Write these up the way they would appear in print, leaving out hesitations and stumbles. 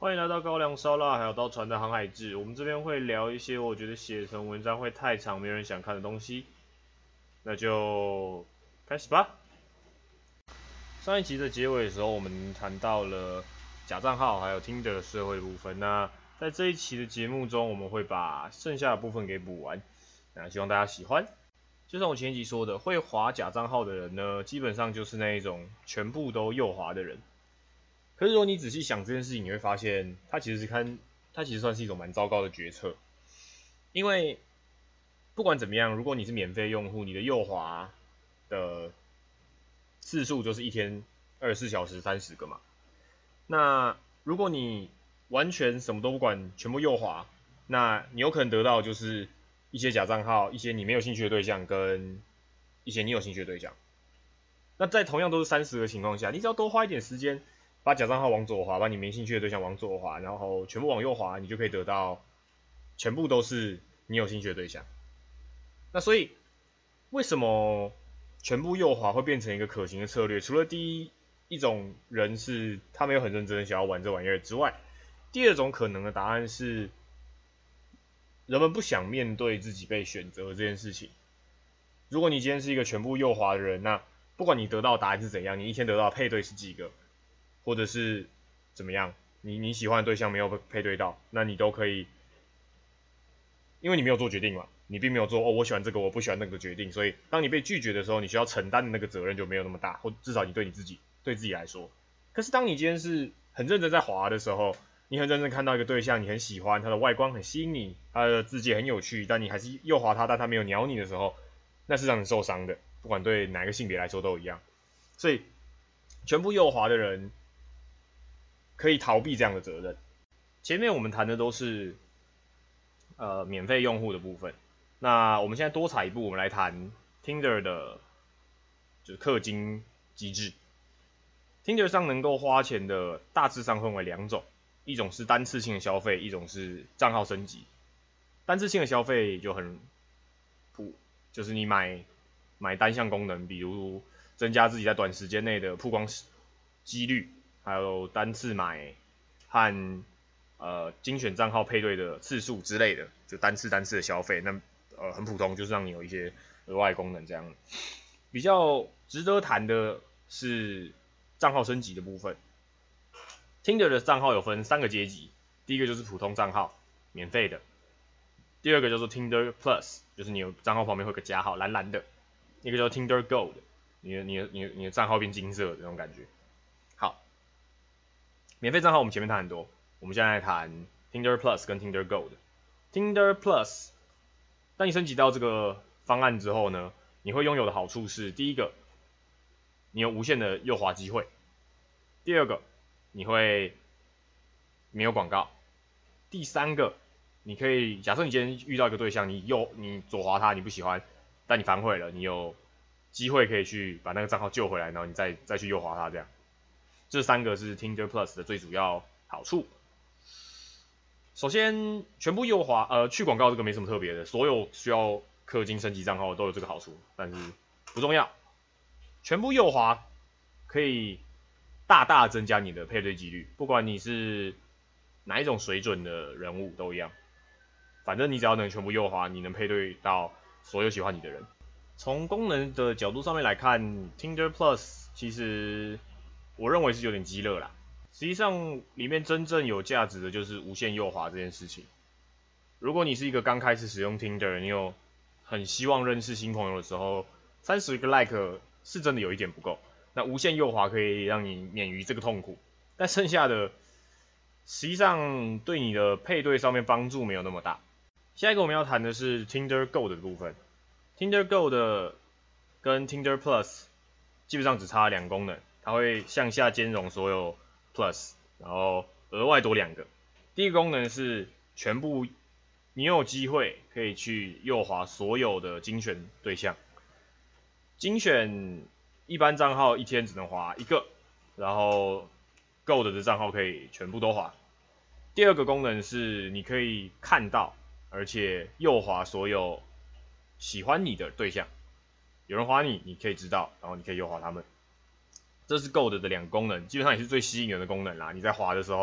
欢迎来到高粱烧腊还有刀船的航海志，我们这边会聊一些我觉得写成文章会太长没人想看的东西，那就开始吧。上一集的结尾的时候，我们谈到了假账号还有 Tinder 的社会部分，那在这一期的节目中，我们会把剩下的部分给补完，那希望大家喜欢。就像我前一集说的，会滑假账号的人呢，基本上就是那一种全部都右滑的人。可是如果你仔细想这件事情，你会发现它其实算是一种蛮糟糕的决策，因为不管怎么样，如果你是免费用户，你的右滑的次数就是一天24小时30个嘛。那如果你完全什么都不管，全部右滑，那你有可能得到就是一些假账号，一些你没有兴趣的对象，跟一些你有兴趣的对象。那在同样都是30个情况下，你只要多花一点时间，把假账号往左滑，把你没兴趣的对象往左滑，然后全部往右滑，你就可以得到全部都是你有兴趣的对象。那所以为什么全部右滑会变成一个可行的策略？除了第一种人是他没有很认真的想要玩这玩意儿之外，第二种可能的答案是人们不想面对自己被选择这件事情。如果你今天是一个全部右滑的人，那不管你得到的答案是怎样，你一天得到的配对是几个，或者是怎么样，你喜欢的对象没有配对到，那你都可以，因为你没有做决定嘛，你并没有做我喜欢这个我不喜欢那个的决定，所以当你被拒绝的时候，你需要承担的那个责任就没有那么大，或至少你对自己来说。可是当你今天是很认真在滑的时候，你很认真看到一个对象，你很喜欢他的外观很吸引你，他的字迹很有趣，但你还是右滑他，但他没有鸟你的时候，那是让你受伤的，不管对哪个性别来说都一样。所以全部右滑的人可以逃避这样的责任。前面我们谈的都是免费用户的部分，那我们现在多踩一步，我们来谈 Tinder 的就是氪金机制。Tinder 上能够花钱的大致上分为两种，一种是单次性的消费，一种是账号升级。单次性的消费就很普，就是你买单项功能，比如增加自己在短时间内的曝光几率，还有单次买和精选账号配对的次数之类的，就单次的消费，那很普通，就是让你有一些额外功能这样。比较值得谈的是账号升级的部分。Tinder 的账号有分3个阶级，第一个就是普通账号，免费的；第二个叫做 Tinder Plus， 就是你的账号旁边会有个加号，蓝蓝的；一个叫 Tinder Gold， 你的账号变金色的那种感觉。好，免费账号我们前面谈很多，我们现在来谈 Tinder Plus 跟 Tinder Gold。Tinder Plus， 当你升级到这个方案之后呢，你会拥有的好处是：第一个，你有无限的右滑机会；第二个，你会没有广告；第三个，你可以假设你今天遇到一个对象，你左滑他你不喜欢，但你反悔了，你有机会可以去把那个账号救回来，然后你再去右滑他这样。这3个是 Tinder Plus 的最主要好处。首先，全部右滑，去广告这个没什么特别的，所有需要氪金升级账号都有这个好处，但是不重要。全部右滑可以大大增加你的配对几率，不管你是哪一种水准的人物都一样。反正你只要能全部右滑，你能配对到所有喜欢你的人。从功能的角度上面来看 ，Tinder Plus 其实我认为是有点鸡肋啦。实际上，里面真正有价值的就是无限右滑这件事情。如果你是一个刚开始使用 Tinder， 你有很希望认识新朋友的时候，30个 like 是真的有一点不够。那无限右滑可以让你免于这个痛苦，但剩下的实际上对你的配对上面帮助没有那么大。下一个我们要谈的是 Tinder Gold 的部分。Tinder Gold 跟 Tinder Plus 基本上只差2个功能，它会向下兼容所有 Plus， 然后额外多2个。第一个功能是全部你有机会可以去右滑所有的精选对象，精选一般账号一天只能滑1个，然后 Gold 的账号可以全部都滑。第二个功能是你可以看到，而且右滑所有喜欢你的对象，有人滑你，你可以知道，然后你可以右滑他们。这是 Gold 的2个功能，基本上也是最吸引人的功能啦。你在滑的时候，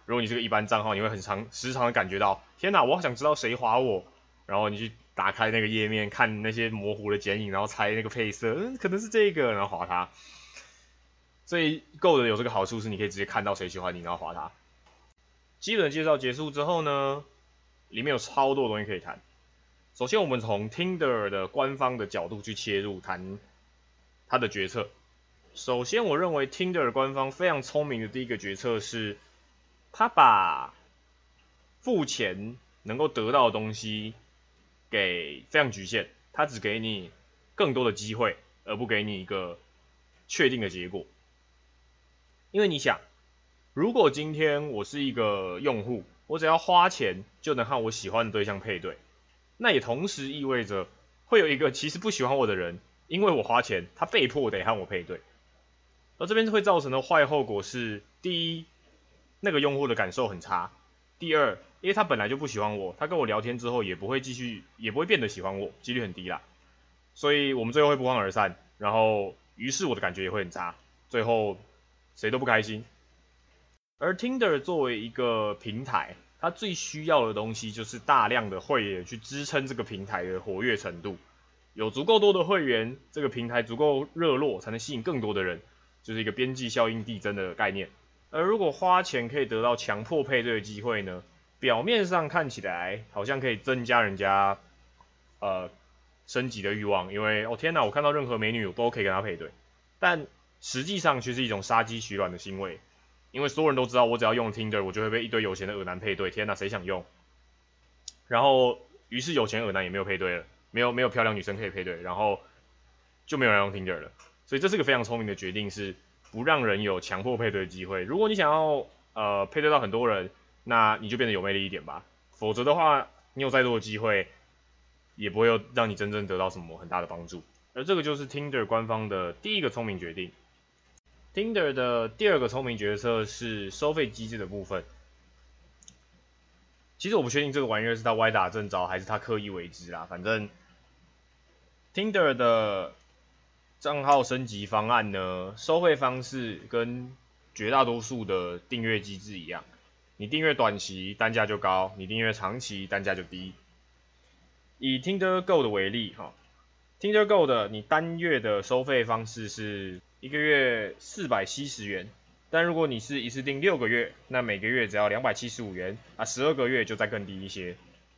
如果你是个一般账号，你会时常的感觉到，天哪，我好想知道谁滑我，然后你去打开那个页面看那些模糊的剪影，然后猜那个配色，可能是这个，然后滑它。所以 Go 的有这个好处是，你可以直接看到谁喜欢你，然后滑它。基本介绍结束之后呢，里面有超多东西可以谈。首先，我们从 Tinder 的官方的角度去切入谈它的决策。首先，我认为 Tinder 的官方非常聪明的第一个决策是，他把付钱能够得到的东西给非常局限，他只给你更多的机会，而不给你一个确定的结果。因为你想，如果今天我是一个用户，我只要花钱就能和我喜欢的对象配对，那也同时意味着会有一个其实不喜欢我的人，因为我花钱，他被迫得和我配对。而这边会造成的坏后果是：第一，那个用户的感受很差；第二，因为他本来就不喜欢我，他跟我聊天之后也不会变得喜欢我，几率很低啦。所以我们最后会不欢而散，然后于是我的感觉也会很差，最后谁都不开心。而 Tinder 作为一个平台，它最需要的东西就是大量的会员去支撑这个平台的活跃程度。有足够多的会员，这个平台足够热络，才能吸引更多的人，就是一个边际效应递增的概念。而如果花钱可以得到强迫配对的机会呢，表面上看起来好像可以增加人家升级的欲望，因为天哪，我看到任何美女我都可以跟她配对，但实际上却是一种杀鸡取卵的行为，因为所有人都知道我只要用 Tinder 我就会被一堆有钱的恶男配对，天哪，谁想用？然后于是有钱恶男也没有配对了，没有漂亮女生可以配对，然后就没有人用 Tinder 了，所以这是个非常聪明的决定，是不让人有强迫配对的机会。如果你想要配对到很多人，那你就变得有魅力一点吧，否则的话，你有再多的机会，也不会让你真正得到什么很大的帮助。而这个就是 Tinder 官方的第一个聪明决定。Tinder 的第二个聪明决策是收费机制的部分。其实我不确定这个玩意儿是他歪打正着还是他刻意为之啦，反正 Tinder 的账号升级方案呢，收费方式跟绝大多数的订阅机制一样，你订阅短期单价就高，你订阅长期单价就低。以 Tinder Go 的为例，Tinder Go 的你单月的收费方式是一个月470元，但如果你是一次订6个月，那每个月只要275元，12个月就再更低一些。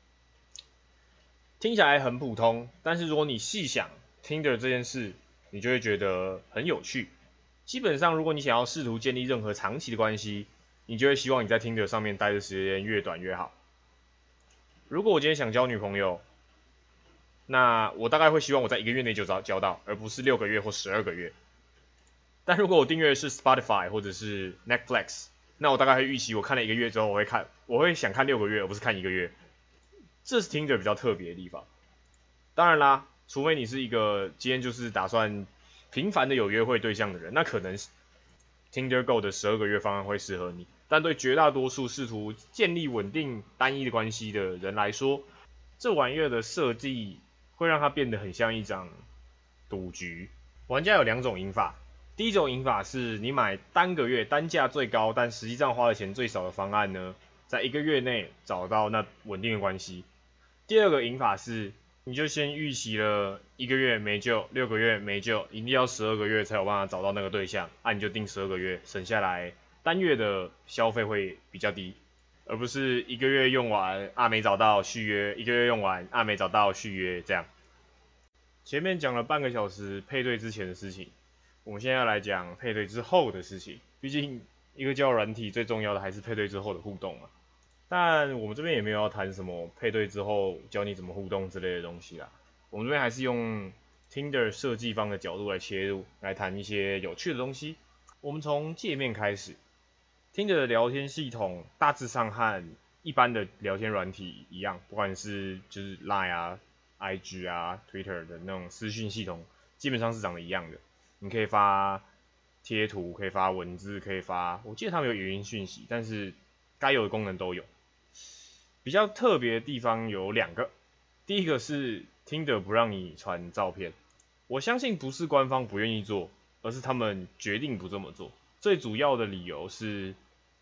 听起来很普通，但是如果你细想 Tinder 这件事，你就会觉得很有趣。基本上，如果你想要试图建立任何长期的关系，你就会希望你在 Tinder 上面待的时间越短越好。如果我今天想交女朋友，那我大概会希望我在1个月内就交到，而不是6个月或12个月。但如果我订阅的是 Spotify 或者是 Netflix， 那我大概会预期我看了1个月之后，我会想看6个月，而不是看1个月。这是 Tinder 比较特别的地方。当然啦，除非你是一个今天就是打算频繁的有约会对象的人，那可能 Tinder Go 的12个月方案会适合你。但对绝大多数试图建立稳定单一的关系的人来说，这玩意儿的设计会让它变得很像一张赌局。玩家有2种赢法，第一种赢法是你买单个月单价最高，但实际上花的钱最少的方案呢，在1个月内找到那稳定的关系。第二个赢法是，你就先预期了1个月没救，6个月没救，一定要12个月才有办法找到那个对象，你就定12个月，省下来单月的消费会比较低，而不是1个月用完没找到续约，1个月用完没找到续约这样。前面讲了半个小时配对之前的事情，我们现在要来讲配对之后的事情，毕竟一个交友软体最重要的还是配对之后的互动嘛。但我们这边也没有要谈什么配对之后教你怎么互动之类的东西啦，我们这边还是用 Tinder 设计方的角度来切入，来谈一些有趣的东西。我们从界面开始， Tinder 的聊天系统大致上和一般的聊天软体一样，不管是就是 Line IG Twitter 的那种私讯系统，基本上是长得一样的。你可以发贴图，可以发文字，可以发，我记得他们有语音讯息，但是该有的功能都有。比较特别的地方有2个，第一个是 Tinder 不让你传照片，我相信不是官方不愿意做，而是他们决定不这么做。最主要的理由是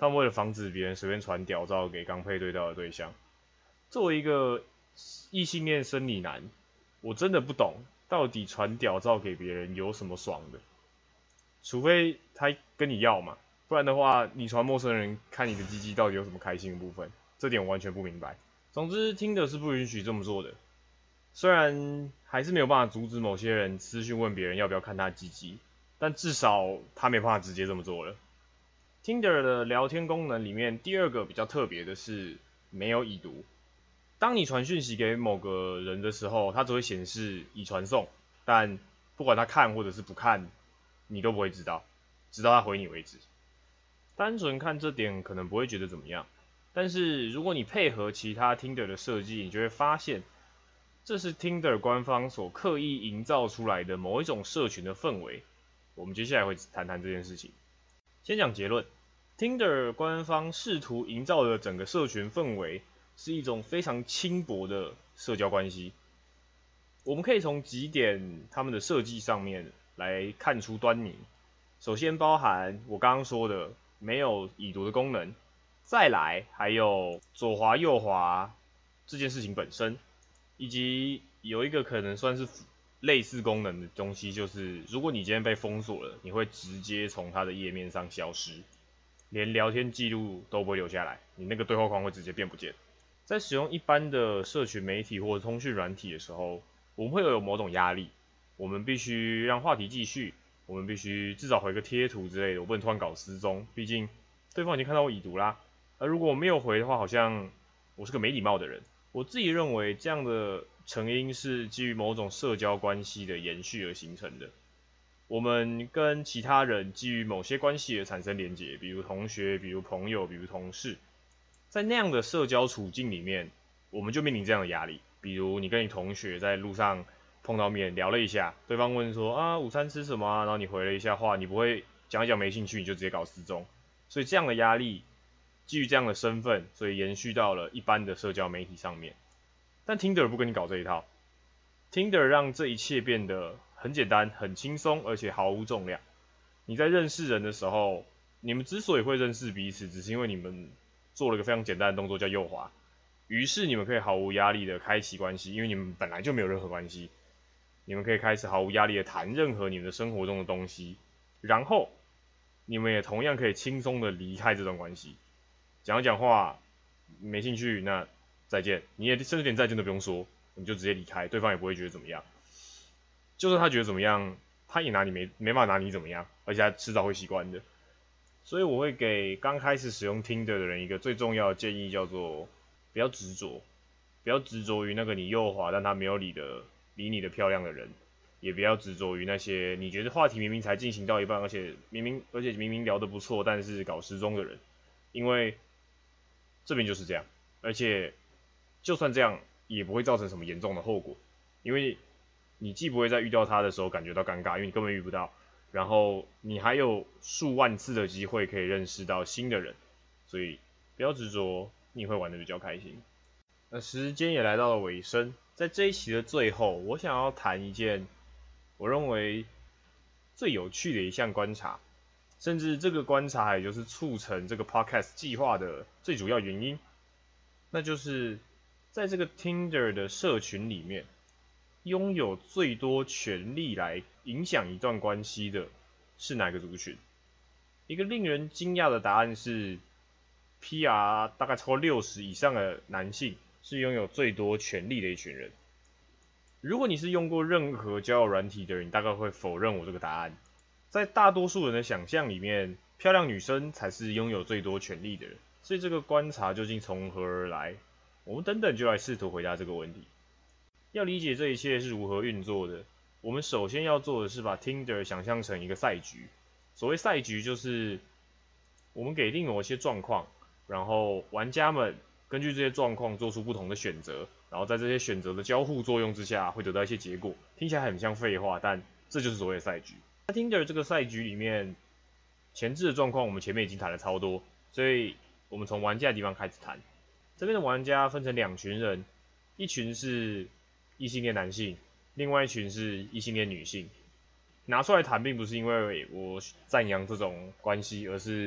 他们为了防止别人随便传屌照给刚配对到的对象。作为一个异性恋生理男，我真的不懂到底传屌照给别人有什么爽的，除非他跟你要嘛，不然的话，你传陌生人看你的鸡鸡到底有什么开心的部分？这点我完全不明白。总之，Tinder 是不允许这么做的。虽然还是没有办法阻止某些人私讯问别人要不要看他鸡鸡，但至少他没办法直接这么做了。Tinder 的聊天功能里面，第二个比较特别的是没有已读。当你传讯息给某个人的时候，它只会显示已传送，但不管他看或者是不看，你都不会知道，直到他回你为止。单纯看这点可能不会觉得怎么样，但是如果你配合其他 Tinder 的设计，你就会发现，这是 Tinder 官方所刻意营造出来的某一种社群的氛围。我们接下来会谈谈这件事情。先讲结论 ，Tinder 官方试图营造的整个社群氛围是一种非常轻薄的社交关系。我们可以从几点他们的设计上面来看出端倪。首先包含我刚刚说的没有已读的功能，再来还有左滑右滑这件事情本身，以及有一个可能算是类似功能的东西，就是如果你今天被封锁了，你会直接从它的页面上消失，连聊天记录都不会留下来，你那个对话框会直接变不见。在使用一般的社群媒体或者通讯软体的时候，我们会有某种压力，我们必须让话题继续，我们必须至少回个贴图之类的，我不能突然搞失踪，毕竟对方已经看到我已读啦。而如果我没有回的话，好像我是个没礼貌的人。我自己认为这样的成因是基于某种社交关系的延续而形成的。我们跟其他人基于某些关系而产生连结，比如同学，比如朋友，比如同事。在那样的社交处境里面，我们就面临这样的压力。比如你跟你同学在路上碰到面聊了一下，对方问说啊午餐吃什么啊，然后你回了一下话，你不会讲一讲没兴趣，你就直接搞失踪。所以这样的压力基于这样的身份，所以延续到了一般的社交媒体上面。但 Tinder 不跟你搞这一套 ，Tinder 让这一切变得很简单、很轻松，而且毫无重量。你在认识人的时候，你们之所以会认识彼此，只是因为你们做了一个非常简单的动作叫右滑，于是你们可以毫无压力的开启关系，因为你们本来就没有任何关系，你们可以开始毫无压力的谈任何你们的生活中的东西，然后你们也同样可以轻松的离开这段关系。讲话没兴趣，那再见。你也甚至连再见都不用说，你就直接离开，对方也不会觉得怎么样。就算他觉得怎么样，他也没办法拿你怎么样，而且他迟早会习惯的。所以我会给刚开始使用 Tinder 的人一个最重要的建议，叫做不要执着，不要执着于那个你右滑但他没有理你的漂亮的人，也不要执着于那些你觉得话题明明才进行到一半，而且明明聊得不错，但是搞失踪的人，因为这边就是这样，而且就算这样也不会造成什么严重的后果，因为你既不会在遇到他的时候感觉到尴尬，因为你根本遇不到，然后你还有数万次的机会可以认识到新的人，所以不要执着，你会玩得比较开心。那时间也来到了尾声，在这一期的最后，我想要谈一件我认为最有趣的一项观察，甚至这个观察也就是促成这个 podcast 计划的最主要原因，那就是在这个 Tinder 的社群里面，拥有最多权力来影响一段关系的是哪个族群？一个令人惊讶的答案是 ，PR 大概超过60以上的男性是拥有最多权力的一群人。如果你是用过任何交友软体的人，你大概会否认我这个答案。在大多数人的想象里面，漂亮女生才是拥有最多权力的人。所以这个观察究竟从何而来？我们等等就来试图回答这个问题。要理解这一切是如何运作的，我们首先要做的是把 Tinder 想象成一个赛局。所谓赛局就是我们给定某些状况，然后玩家们根据这些状况做出不同的选择，然后在这些选择的交互作用之下会得到一些结果。听起来很像废话，但这就是所谓的赛局。在 Tinder 这个赛局里面，前置的状况我们前面已经谈了超多，所以我们从玩家的地方开始谈。这边的玩家分成两群人，一群是异性恋男性，另外一群是异性恋女性。拿出来谈并不是因为我赞扬这种关系，而是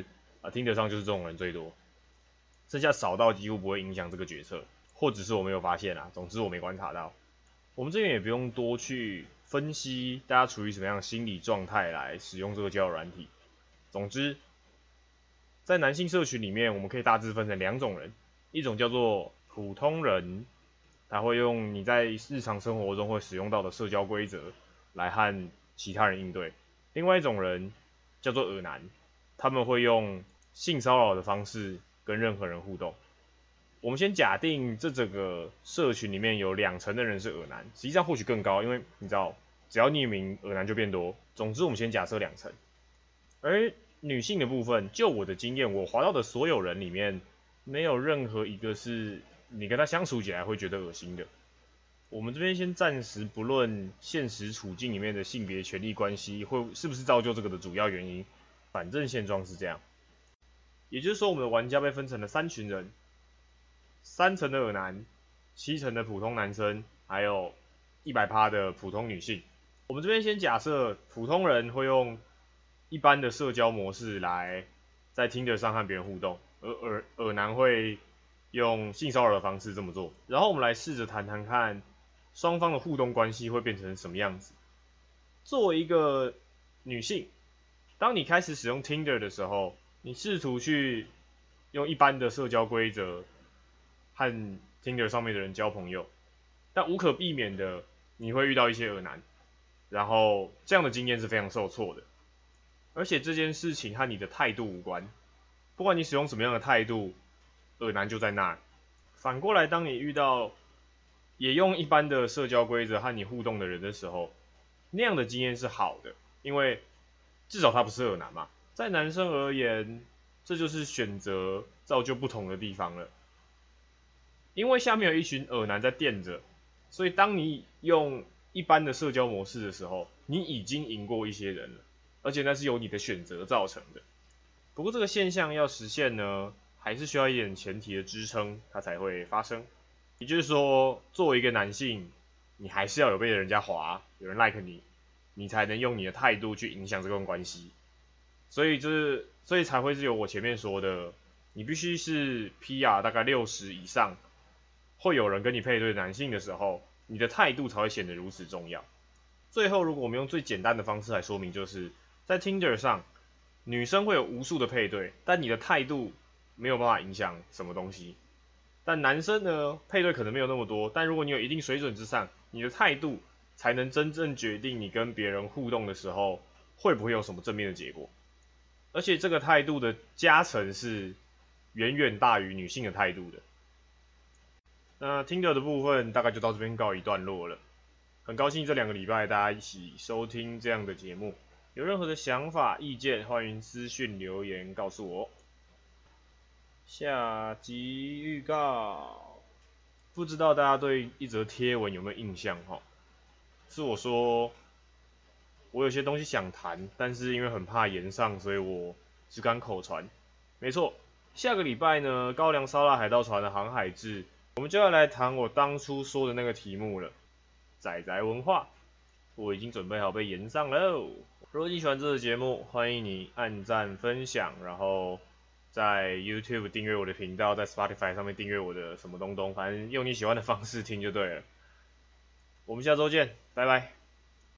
听得上就是这种人最多，剩下少到几乎不会影响这个决策，或者是我没有发现总之我没观察到。我们这边也不用多去分析大家处于什么样的心理状态来使用这个交友软体。总之，在男性社群里面，我们可以大致分成2种人，一种叫做普通人，他会用你在日常生活中会使用到的社交规则来和其他人应对；另外一种人叫做恶男，他们会用性骚扰的方式跟任何人互动。我们先假定这整个社群里面有2成的人是恶男，实际上或许更高，因为你知道，只要匿名，恶男就变多。总之，我们先假设2成。而女性的部分，就我的经验，我滑到的所有人里面，没有任何一个是你跟他相处起来会觉得恶心的。我们这边先暂时不论现实处境里面的性别权利关系会是不是造就这个的主要原因，反正现状是这样。也就是说，我们的玩家被分成了3群人，3成的恶男，7成的普通男生，还有100%的普通女性。我们这边先假设普通人会用一般的社交模式来在 Tinder 上和别人互动，而恶男会用性骚扰的方式这么做。然后我们来试着谈谈看双方的互动关系会变成什么样子。作为一个女性，当你开始使用 Tinder 的时候，你试图去用一般的社交规则和 Tinder 上面的人交朋友，但无可避免的你会遇到一些恶男，然后这样的经验是非常受挫的。而且这件事情和你的态度无关，不管你使用什么样的态度，恶男就在那儿。反过来，当你遇到也用一般的社交规则和你互动的人的时候，那样的经验是好的，因为至少他不是恶男嘛。在男生而言，这就是选择造就不同的地方了。因为下面有一群恶男在垫着，所以当你用一般的社交模式的时候，你已经赢过一些人了，而且那是由你的选择造成的。不过这个现象要实现呢，还是需要一点前提的支撑，它才会发生。也就是说，作为一个男性，你还是要有被人家滑，有人 like 你，你才能用你的态度去影响这段关系。所以才会是有我前面说的，你必须是 PR 大概60以上，会有人跟你配对男性的时候，你的态度才会显得如此重要。最后，如果我们用最简单的方式来说明，就是在 Tinder 上，女生会有无数的配对，但你的态度没有办法影响什么东西。但男生呢，配对可能没有那么多，但如果你有一定水准之上，你的态度才能真正决定你跟别人互动的时候会不会有什么正面的结果。而且这个态度的加成是远远大于女性的态度的。那 Tinder 的部分大概就到这边告一段落了。很高兴这2个礼拜大家一起收听这样的节目，有任何的想法、意见，欢迎私讯留言告诉我。下集预告，不知道大家对一则贴文有没有印象是我说我有些东西想谈，但是因为很怕炎上，所以我只敢口传。没错，下个礼拜呢，高粱烧腊海盗船的航海志，我们就要来谈我当初说的那个题目了，宅宅文化。我已经准备好被炎上喽。如果你喜欢这个节目，欢迎你按赞分享，然后在 YouTube 订阅我的频道，在 Spotify 上面订阅我的什么东东，反正用你喜欢的方式听就对了。我们下周见，拜拜。